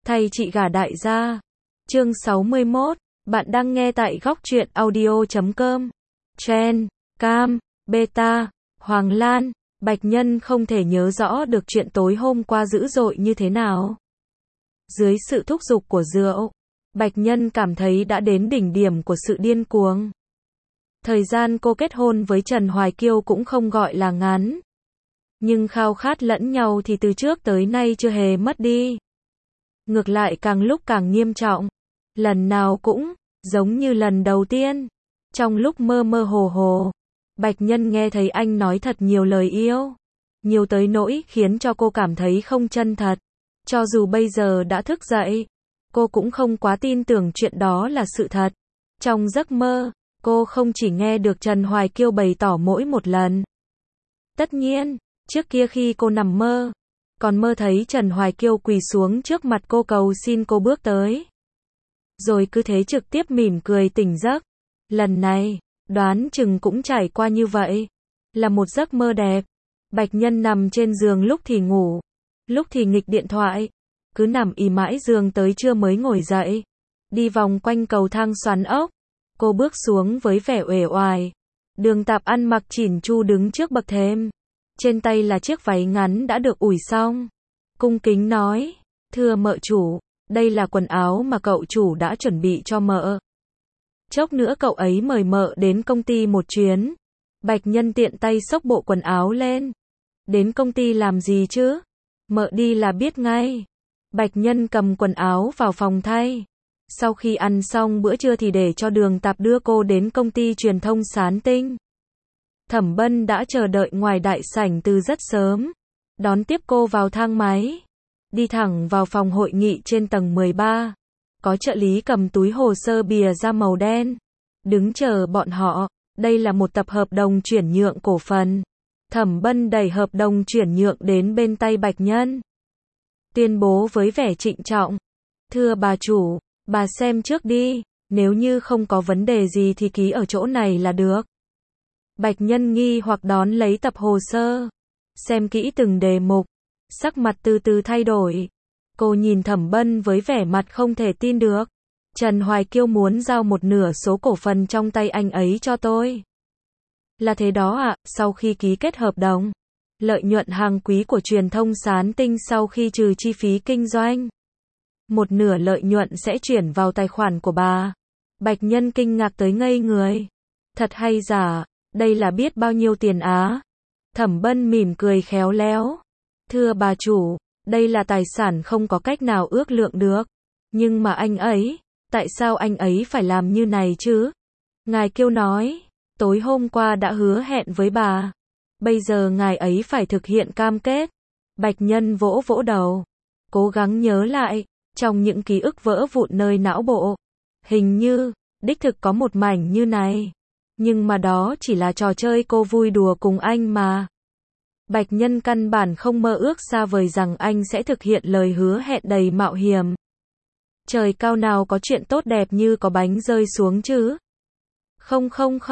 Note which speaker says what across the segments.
Speaker 1: Thay chị gả đại gia. Chương 61, bạn đang nghe tại góc truyện audio.com. Trend, Cam, Beta, Hoàng Lan, Bạch Nhân không thể nhớ rõ được chuyện tối hôm qua dữ dội như thế nào. Dưới sự thúc giục của rượu, Bạch Nhân cảm thấy đã đến đỉnh điểm của sự điên cuồng. Thời gian cô kết hôn với Trần Hoài Kiêu cũng không gọi là ngắn. Nhưng khao khát lẫn nhau thì từ trước tới nay chưa hề mất đi. Ngược lại càng lúc càng nghiêm trọng. Lần nào cũng giống như lần đầu tiên. Trong lúc mơ mơ hồ hồ, Bạch Nhân nghe thấy anh nói thật nhiều lời yêu. Nhiều tới nỗi khiến cho cô cảm thấy không chân thật. Cho dù bây giờ đã thức dậy, cô cũng không quá tin tưởng chuyện đó là sự thật. Trong giấc mơ, cô không chỉ nghe được Trần Hoài Kiêu bày tỏ mỗi một lần. Tất nhiên, trước kia khi cô nằm mơ, còn mơ thấy Trần Hoài Kiêu quỳ xuống trước mặt cô cầu xin cô bước tới. Rồi cứ thế trực tiếp mỉm cười tỉnh giấc. Lần này, đoán chừng cũng trải qua như vậy. Là một giấc mơ đẹp. Bạch Nhân nằm trên giường lúc thì ngủ, lúc thì nghịch điện thoại. Cứ nằm ì mãi giường tới trưa mới ngồi dậy. Đi vòng quanh cầu thang xoắn ốc. Cô bước xuống với vẻ uể oải. Đường Tạp ăn mặc chỉn chu đứng trước bậc thềm. Trên tay là chiếc váy ngắn đã được ủi xong. Cung kính nói, thưa mợ chủ, đây là quần áo mà cậu chủ đã chuẩn bị cho mợ. Chốc nữa cậu ấy mời mợ đến công ty một chuyến. Bạch Nhân tiện tay xốc bộ quần áo lên. Đến công ty làm gì chứ? Mợ đi là biết ngay. Bạch Nhân cầm quần áo vào phòng thay. Sau khi ăn xong bữa trưa thì để cho Đường Tạp đưa cô đến công ty truyền thông Sán Tinh. Thẩm Bân đã chờ đợi ngoài đại sảnh từ rất sớm. Đón tiếp cô vào thang máy. Đi thẳng vào phòng hội nghị trên tầng 13. Có trợ lý cầm túi hồ sơ bìa da màu đen. Đứng chờ bọn họ. Đây là một tập hợp đồng chuyển nhượng cổ phần. Thẩm Bân đẩy hợp đồng chuyển nhượng đến bên tay Bạch Nhân. Tuyên bố với vẻ trịnh trọng. Thưa bà chủ, bà xem trước đi. Nếu như không có vấn đề gì thì ký ở chỗ này là được. Bạch Nhân nghi hoặc đón lấy tập hồ sơ. Xem kỹ từng đề mục. Sắc mặt từ từ thay đổi. Cô nhìn Thẩm Bân với vẻ mặt không thể tin được. Trần Hoài Kiêu muốn giao một nửa số cổ phần trong tay anh ấy cho tôi. Là thế đó ạ, sau khi ký kết hợp đồng. Lợi nhuận hàng quý của truyền thông Sán Tinh sau khi trừ chi phí kinh doanh. Một nửa lợi nhuận sẽ chuyển vào tài khoản của bà. Bạch Nhân kinh ngạc tới ngây người. Thật hay giả, đây là biết bao nhiêu tiền á? Thẩm Bân mỉm cười khéo léo. Thưa bà chủ, đây là tài sản không có cách nào ước lượng được. Nhưng mà anh ấy, tại sao anh ấy phải làm như này chứ? Ngài Kiêu nói, tối hôm qua đã hứa hẹn với bà. Bây giờ ngài ấy phải thực hiện cam kết. Bạch Nhân vỗ vỗ đầu. Cố gắng nhớ lại, trong những ký ức vỡ vụn nơi não bộ. Hình như, đích thực có một mảnh như này. Nhưng mà đó chỉ là trò chơi cô vui đùa cùng anh mà. Bạch Nhân căn bản không mơ ước xa vời rằng anh sẽ thực hiện lời hứa hẹn đầy mạo hiểm. Trời cao nào có chuyện tốt đẹp như có bánh rơi xuống chứ? Không,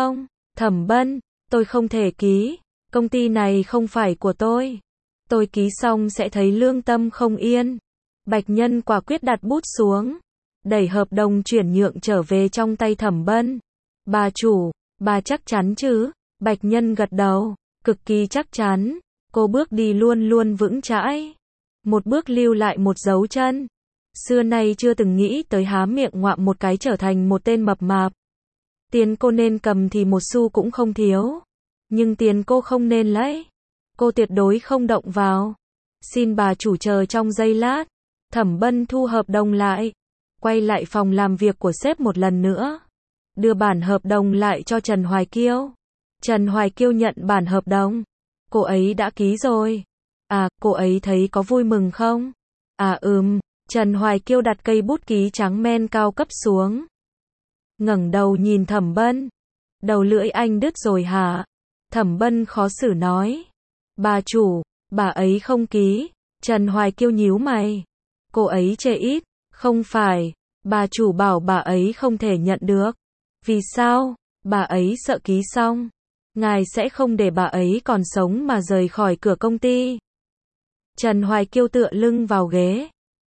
Speaker 1: Thẩm Bân, tôi không thể ký. Công ty này không phải của tôi. Tôi ký xong sẽ thấy lương tâm không yên. Bạch Nhân quả quyết đặt bút xuống. Đẩy hợp đồng chuyển nhượng trở về trong tay Thẩm Bân. Bà chủ, bà chắc chắn chứ? Bạch Nhân gật đầu. Cực kỳ chắc chắn. Cô bước đi luôn luôn vững chãi. Một bước lưu lại một dấu chân. Xưa nay chưa từng nghĩ tới há miệng ngoạm một cái trở thành một tên mập mạp. Tiền cô nên cầm thì một xu cũng không thiếu. Nhưng tiền cô không nên lấy. Cô tuyệt đối không động vào. Xin bà chủ chờ trong giây lát. Thẩm Bân thu hợp đồng lại. Quay lại phòng làm việc của sếp một lần nữa. Đưa bản hợp đồng lại cho Trần Hoài Kiêu. Trần Hoài Kiêu nhận bản hợp đồng. Cô ấy đã ký rồi. À, cô ấy thấy có vui mừng không? À Trần Hoài Kiêu đặt cây bút ký trắng men cao cấp xuống. Ngẩng đầu nhìn Thẩm Bân. Đầu lưỡi anh đứt rồi hả? Thẩm Bân khó xử nói. Bà chủ, bà ấy không ký. Trần Hoài Kiêu nhíu mày. Cô ấy chê ít. Không phải, bà chủ bảo bà ấy không thể nhận được. Vì sao? Bà ấy sợ ký xong. Ngài sẽ không để bà ấy còn sống mà rời khỏi cửa công ty. Trần Hoài Kiêu tựa lưng vào ghế.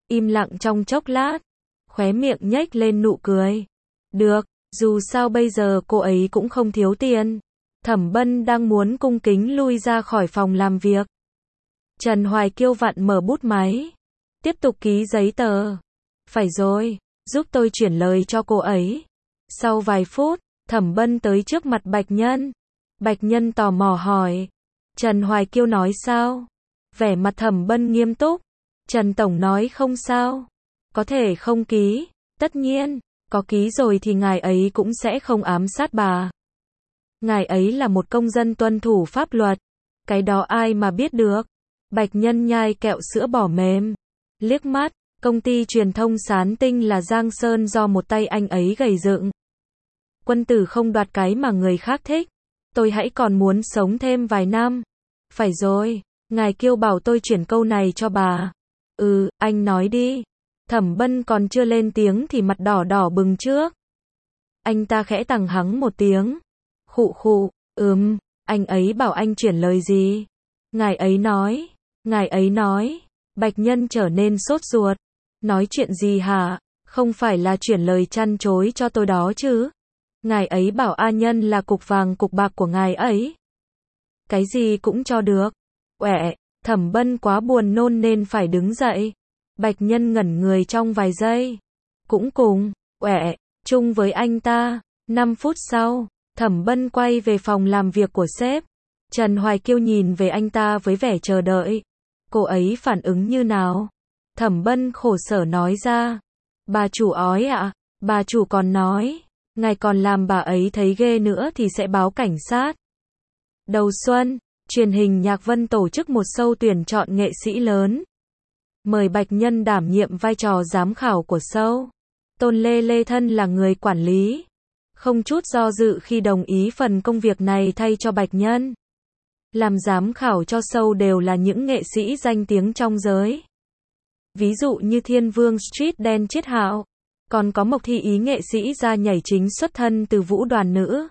Speaker 1: im lặng trong chốc lát, khóe miệng nhếch lên nụ cười. Được, dù sao bây giờ cô ấy cũng không thiếu tiền. Thẩm Bân đang muốn cung kính lui ra khỏi phòng làm việc. Trần Hoài Kiêu vặn mở bút máy, tiếp tục ký giấy tờ. Phải rồi, giúp tôi chuyển lời cho cô ấy. Sau vài phút, Thẩm Bân tới trước mặt Bạch Nhân. Bạch Nhân tò mò hỏi. Trần Hoài Kiêu nói sao? Vẻ mặt Thẩm Bân nghiêm túc. Trần Tổng nói không sao. Có thể không ký. Tất nhiên, có ký rồi thì ngài ấy cũng sẽ không ám sát bà. Ngài ấy là một công dân tuân thủ pháp luật. Cái đó ai mà biết được. Bạch Nhân nhai kẹo sữa bò mềm. Liếc mắt, công ty truyền thông Sán Tinh là Giang Sơn do một tay anh ấy gầy dựng. Quân tử không đoạt cái mà người khác thích. Tôi hãy còn muốn sống thêm vài năm. Phải rồi, ngài Kiêu bảo tôi chuyển câu này cho bà. Anh nói đi. Thẩm Bân còn chưa lên tiếng thì mặt đỏ đỏ bừng trước. Anh ta khẽ tằng hắng một tiếng. Khụ khụ, anh ấy bảo anh chuyển lời gì? Ngài ấy nói. Bạch Nhân trở nên sốt ruột. Nói chuyện gì hả? Không phải là chuyển lời chăn chối cho tôi đó chứ? Ngài ấy bảo A Nhân là cục vàng cục bạc của ngài ấy. Cái gì cũng cho được. Uệ, Thẩm Bân quá buồn nôn nên phải đứng dậy. Bạch Nhân ngẩn người trong vài giây. Cũng cùng, uệ, chung với anh ta. 5 phút sau, Thẩm Bân quay về phòng làm việc của sếp. Trần Hoài Kiêu nhìn về anh ta với vẻ chờ đợi. Cô ấy phản ứng như nào? Thẩm Bân khổ sở nói ra. Bà chủ ói ạ. Bà chủ còn nói, ngài còn làm bà ấy thấy ghê nữa thì sẽ báo cảnh sát. Đầu xuân, truyền hình Nhạc Vân tổ chức một show tuyển chọn nghệ sĩ lớn. Mời Bạch Nhân đảm nhiệm vai trò giám khảo của show. Tôn Lê Lê thân là người quản lý. Không chút do dự khi đồng ý phần công việc này thay cho Bạch Nhân. Làm giám khảo cho show đều là những nghệ sĩ danh tiếng trong giới. Ví dụ như Thiên Vương Street Đen Chiết Hạo. Còn có Mộc Thị Ý nghệ sĩ ra nhảy chính xuất thân từ vũ đoàn nữ.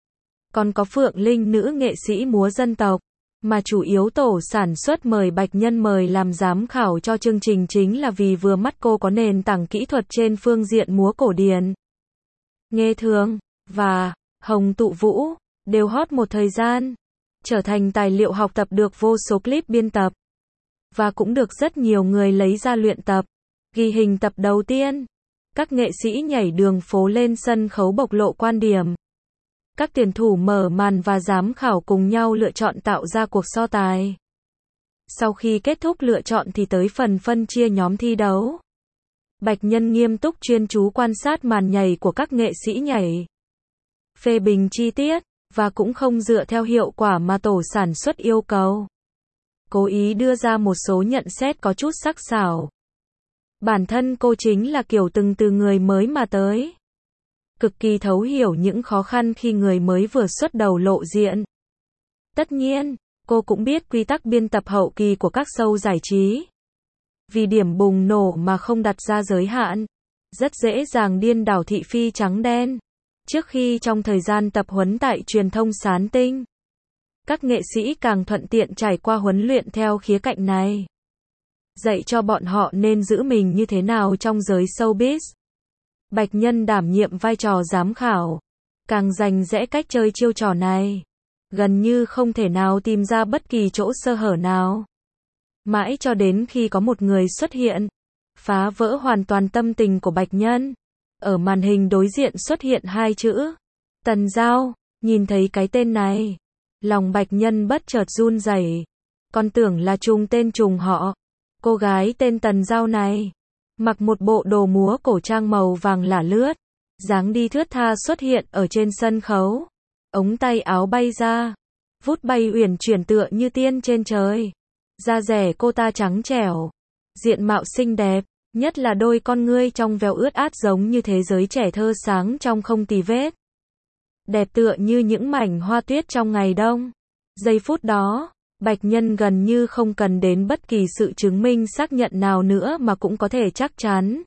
Speaker 1: Còn có Phượng Linh nữ nghệ sĩ múa dân tộc. Mà chủ yếu tổ sản xuất mời Bạch Nhân mời làm giám khảo cho chương trình chính là vì vừa mắt cô có nền tảng kỹ thuật trên phương diện múa cổ điển. Nghe Thường và Hồng Tụ Vũ đều hot một thời gian, trở thành tài liệu học tập được vô số clip biên tập và cũng được rất nhiều người lấy ra luyện tập. Ghi hình tập đầu tiên, các nghệ sĩ nhảy đường phố lên sân khấu bộc lộ quan điểm. Các tuyển thủ mở màn và giám khảo cùng nhau lựa chọn tạo ra cuộc so tài. Sau khi kết thúc lựa chọn thì tới phần phân chia nhóm thi đấu. Bạch Nhân nghiêm túc chuyên chú quan sát màn nhảy của các nghệ sĩ nhảy. Phê bình chi tiết, và cũng không dựa theo hiệu quả mà tổ sản xuất yêu cầu. Cố ý đưa ra một số nhận xét có chút sắc sảo. Bản thân cô chính là kiểu từng từ người mới mà tới. Cực kỳ thấu hiểu những khó khăn khi người mới vừa xuất đầu lộ diện. Tất nhiên, cô cũng biết quy tắc biên tập hậu kỳ của các show giải trí. Vì điểm bùng nổ mà không đặt ra giới hạn, rất dễ dàng điên đảo thị phi trắng đen. Trước khi trong thời gian tập huấn tại truyền thông Sán Tinh, các nghệ sĩ càng thuận tiện trải qua huấn luyện theo khía cạnh này. Dạy cho bọn họ nên giữ mình như thế nào trong giới showbiz. Bạch Nhân đảm nhiệm vai trò giám khảo, càng rành rẽ cách chơi chiêu trò này. Gần như không thể nào tìm ra bất kỳ chỗ sơ hở nào. Mãi cho đến khi có một người xuất hiện, phá vỡ hoàn toàn tâm tình của Bạch Nhân. Ở màn hình đối diện xuất hiện 2 chữ. Tần Giao, nhìn thấy cái tên này. Lòng Bạch Nhân bất chợt run rẩy. Còn tưởng là trùng tên trùng họ. Cô gái tên Tần Giao này, mặc một bộ đồ múa cổ trang màu vàng lả lướt. Dáng đi thướt tha xuất hiện ở trên sân khấu. Ống tay áo bay ra. Vút bay uyển chuyển tựa như tiên trên trời. Da dẻ cô ta trắng trẻo. Diện mạo xinh đẹp. Nhất là đôi con ngươi trong veo ướt át giống như thế giới trẻ thơ sáng trong không tì vết. Đẹp tựa như những mảnh hoa tuyết trong ngày đông. Giây phút đó, Bạch Nhân gần như không cần đến bất kỳ sự chứng minh xác nhận nào nữa mà cũng có thể chắc chắn.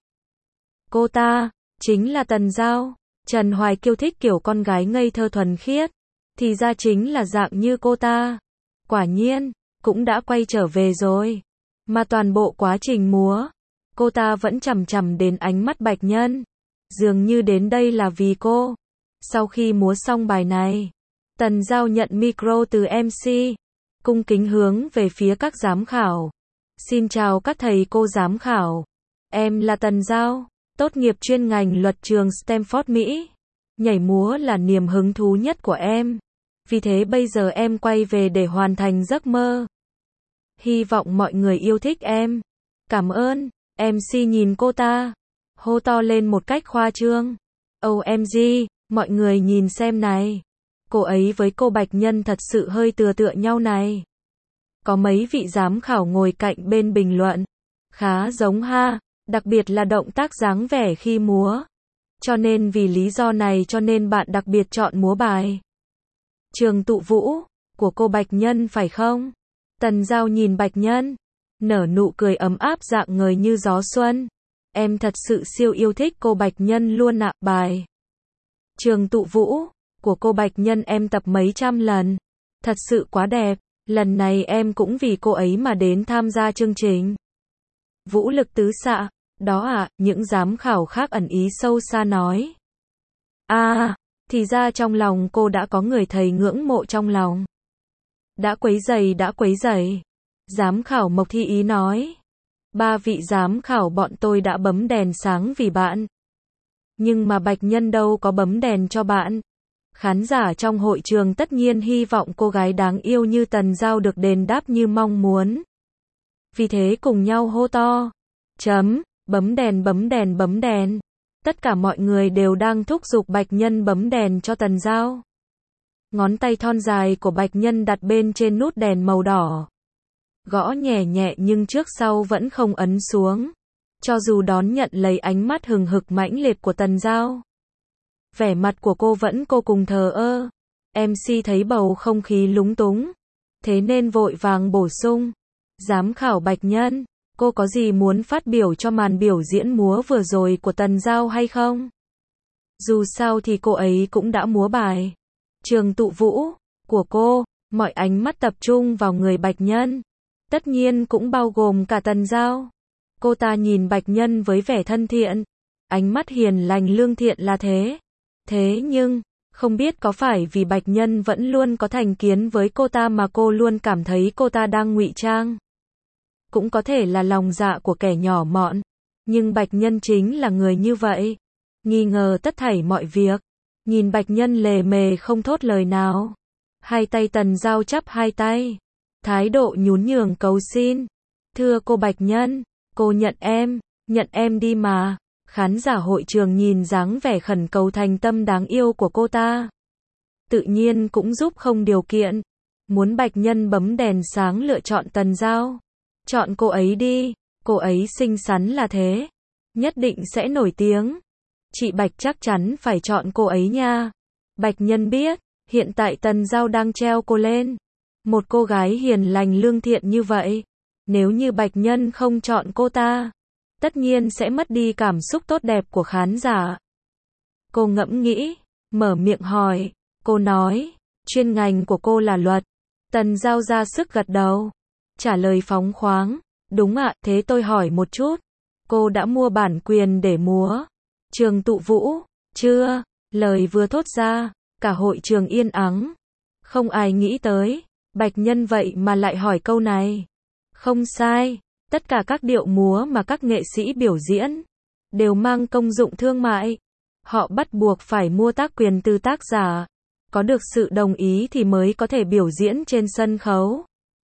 Speaker 1: Cô ta, chính là Tần Giao. Trần Hoài Kiêu thích kiểu con gái ngây thơ thuần khiết. Thì ra chính là dạng như cô ta. Quả nhiên, cũng đã quay trở về rồi. Mà toàn bộ quá trình múa, Cô ta vẫn chằm chằm đến ánh mắt Bạch Nhân. Dường như đến đây là vì cô. Sau khi múa xong bài này, Tần Giao nhận micro từ MC, cung kính hướng về phía các giám khảo. Xin chào các thầy cô giám khảo. Em là Tần Giao, tốt nghiệp chuyên ngành luật trường Stanford Mỹ. Nhảy múa là niềm hứng thú nhất của em. Vì thế bây giờ em quay về để hoàn thành giấc mơ. Hy vọng mọi người yêu thích em. Cảm ơn. MC nhìn cô ta, hô to lên một cách khoa trương. OMG, mọi người nhìn xem này. Cô ấy với cô Bạch Nhân thật sự hơi tựa nhau này. Có mấy vị giám khảo ngồi cạnh bên bình luận. Khá giống ha, đặc biệt là động tác dáng vẻ khi múa. Cho nên vì lý do này cho nên bạn đặc biệt chọn múa bài Trường Tụ Vũ của cô Bạch Nhân phải không? Tần Giao nhìn Bạch Nhân, nở nụ cười ấm áp rạng ngời như gió xuân. Em thật sự siêu yêu thích cô Bạch Nhân luôn ạ. Bài Trường Tụ Vũ của cô Bạch Nhân em tập mấy trăm lần. Thật sự quá đẹp. Lần này em cũng vì cô ấy mà đến tham gia chương trình. Vũ lực tứ xạ. Đó à, những giám khảo khác ẩn ý sâu xa nói. Thì ra trong lòng cô đã có người thầy ngưỡng mộ trong lòng. Đã quấy rầy. Giám khảo Mộc Thi Ý nói. 3 vị giám khảo bọn tôi đã bấm đèn sáng vì bạn. Nhưng mà Bạch Nhân đâu có bấm đèn cho bạn. Khán giả trong hội trường tất nhiên hy vọng cô gái đáng yêu như Tần Giao được đền đáp như mong muốn. Vì thế cùng nhau hô to. Bấm đèn. Tất cả mọi người đều đang thúc giục Bạch Nhân bấm đèn cho Tần Giao. Ngón tay thon dài của Bạch Nhân đặt bên trên nút đèn màu đỏ. Gõ nhẹ nhẹ nhưng trước sau vẫn không ấn xuống. Cho dù đón nhận lấy ánh mắt hừng hực mãnh liệt của Tần Giao. Vẻ mặt của cô vẫn vô cùng thờ ơ. MC thấy bầu không khí lúng túng. Thế nên vội vàng bổ sung. Giám khảo Bạch Nhân, cô có gì muốn phát biểu cho màn biểu diễn múa vừa rồi của Tần Giao hay không? Dù sao thì cô ấy cũng đã múa bài Trường Tụ Vũ của cô. Mọi ánh mắt tập trung vào người Bạch Nhân. Tất nhiên cũng bao gồm cả Tần Giao. Cô ta nhìn Bạch Nhân với vẻ thân thiện. Ánh mắt hiền lành lương thiện là thế. Thế nhưng, không biết có phải vì Bạch Nhân vẫn luôn có thành kiến với cô ta mà cô luôn cảm thấy cô ta đang ngụy trang. Cũng có thể là lòng dạ của kẻ nhỏ mọn. Nhưng Bạch Nhân chính là người như vậy. Nghi ngờ tất thảy mọi việc. Nhìn Bạch Nhân lề mề không thốt lời nào. Hai tay Tần Giao chắp hai tay. Thái độ nhún nhường cầu xin. Thưa cô Bạch Nhân, cô nhận em đi mà. Khán giả hội trường nhìn dáng vẻ khẩn cầu thành tâm đáng yêu của cô ta. Tự nhiên cũng giúp không điều kiện. Muốn Bạch Nhân bấm đèn sáng lựa chọn Tần Giao. Chọn cô ấy đi, cô ấy xinh xắn là thế. Nhất định sẽ nổi tiếng. Chị Bạch chắc chắn phải chọn cô ấy nha. Bạch Nhân biết, hiện tại Tần Giao đang treo cô lên. Một cô gái hiền lành lương thiện như vậy. Nếu như Bạch Nhân không chọn cô ta, tất nhiên sẽ mất đi cảm xúc tốt đẹp của khán giả. Cô ngẫm nghĩ, mở miệng hỏi. Cô nói, chuyên ngành của cô là luật. Tần Giao ra sức gật đầu. Trả lời phóng khoáng. Đúng ạ, thế tôi hỏi một chút. Cô đã mua bản quyền để múa Trường Tụ Vũ, chưa? Lời vừa thốt ra, cả hội trường yên ắng. Không ai nghĩ tới. Bạch Nhân vậy mà lại hỏi câu này. Không sai. Tất cả các điệu múa mà các nghệ sĩ biểu diễn đều mang công dụng thương mại. Họ bắt buộc phải mua tác quyền từ tác giả. Có được sự đồng ý thì mới có thể biểu diễn trên sân khấu.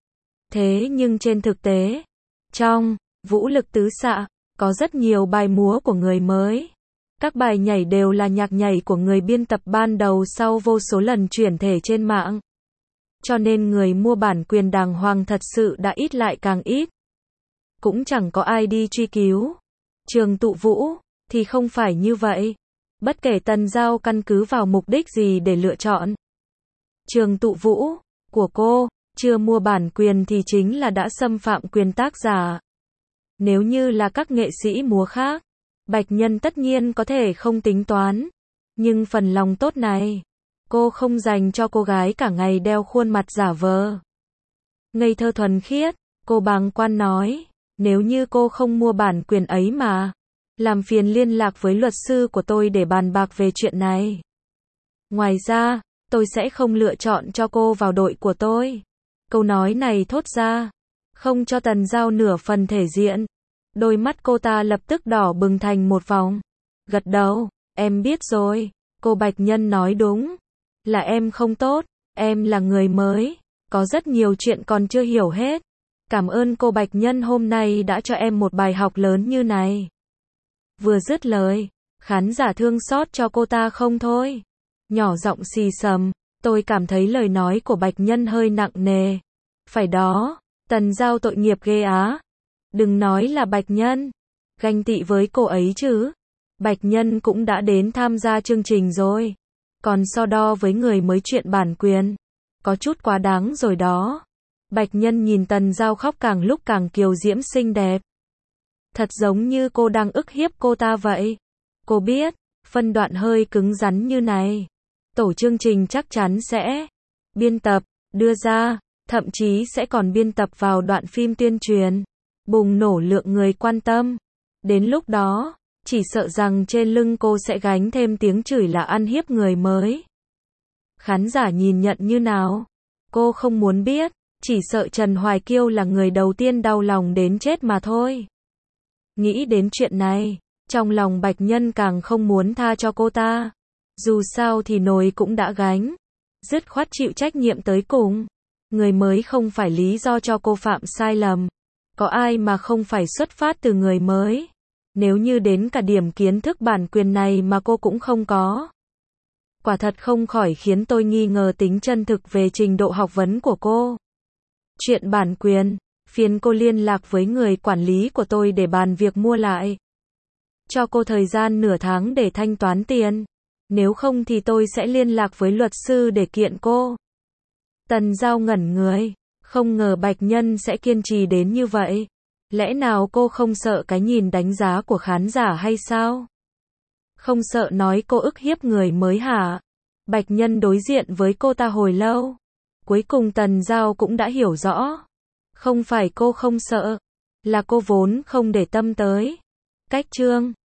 Speaker 1: Thế nhưng trên thực tế, trong vũ lực tứ xạ, có rất nhiều bài múa của người mới. Các bài nhảy đều là nhạc nhảy của người biên tập ban đầu sau vô số lần chuyển thể trên mạng. Cho nên người mua bản quyền đàng hoàng thật sự đã ít lại càng ít. Cũng chẳng có ai đi truy cứu. Trường Tụ Vũ thì không phải như vậy. Bất kể Tần Giao căn cứ vào mục đích gì để lựa chọn Trường Tụ Vũ của cô, chưa mua bản quyền thì chính là đã xâm phạm quyền tác giả. Nếu như là các nghệ sĩ múa khác, Bạch Nhân tất nhiên có thể không tính toán. Nhưng phần lòng tốt này, cô không dành cho cô gái cả ngày đeo khuôn mặt giả vờ ngây thơ thuần khiết. Cô bàng quan nói, Nếu như cô không mua bản quyền ấy mà, làm phiền liên lạc với luật sư của tôi để bàn bạc về chuyện này. Ngoài ra, tôi sẽ không lựa chọn cho cô vào đội của tôi. Câu nói này thốt ra, không cho Tần Giao nửa phần thể diện. Đôi mắt cô ta lập tức đỏ bừng thành một vòng. Gật đầu, em biết rồi, cô Bạch Nhân nói đúng. Là em không tốt, em là người mới, có rất nhiều chuyện còn chưa hiểu hết. Cảm ơn cô Bạch Nhân hôm nay đã cho em một bài học lớn như này. Vừa dứt lời, khán giả thương xót cho cô ta không thôi. Nhỏ giọng xì xầm, tôi cảm thấy lời nói của Bạch Nhân hơi nặng nề. Phải đó, Tần Giao tội nghiệp ghê á. Đừng nói là Bạch Nhân, ganh tị với cô ấy chứ. Bạch Nhân cũng đã đến tham gia chương trình rồi. Còn so đo với người mới chuyện bản quyền, có chút quá đáng rồi đó. Bạch Nhân nhìn Tần Giao khóc càng lúc càng kiều diễm xinh đẹp. Thật giống như cô đang ức hiếp cô ta vậy. Cô biết, phân đoạn hơi cứng rắn như này, tổ chương trình chắc chắn sẽ biên tập, đưa ra, thậm chí sẽ còn biên tập vào đoạn phim tuyên truyền, bùng nổ lượng người quan tâm. Đến lúc đó, chỉ sợ rằng trên lưng cô sẽ gánh thêm tiếng chửi là ăn hiếp người mới. Khán giả nhìn nhận như nào? Cô không muốn biết, chỉ sợ Trần Hoài Kiêu là người đầu tiên đau lòng đến chết mà thôi. Nghĩ đến chuyện này, trong lòng Bạch Nhân càng không muốn tha cho cô ta. Dù sao thì nồi cũng đã gánh, dứt khoát chịu trách nhiệm tới cùng. Người mới không phải lý do cho cô phạm sai lầm. Có ai mà không phải xuất phát từ người mới. Nếu như đến cả điểm kiến thức bản quyền này mà cô cũng không có, quả thật không khỏi khiến tôi nghi ngờ tính chân thực về trình độ học vấn của cô. Chuyện bản quyền, phiền cô liên lạc với người quản lý của tôi để bàn việc mua lại. Cho cô thời gian nửa tháng để thanh toán tiền. Nếu không thì tôi sẽ liên lạc với luật sư để kiện cô. Tần Giao ngẩn người, không ngờ Bạch Nhân sẽ kiên trì đến như vậy. Lẽ nào cô không sợ cái nhìn đánh giá của khán giả hay sao? Không sợ nói cô ức hiếp người mới hả? Bạch Nhân đối diện với cô ta hồi lâu. Cuối cùng Tần Giao cũng đã hiểu rõ. Không phải cô không sợ, là cô vốn không để tâm tới. Cách chương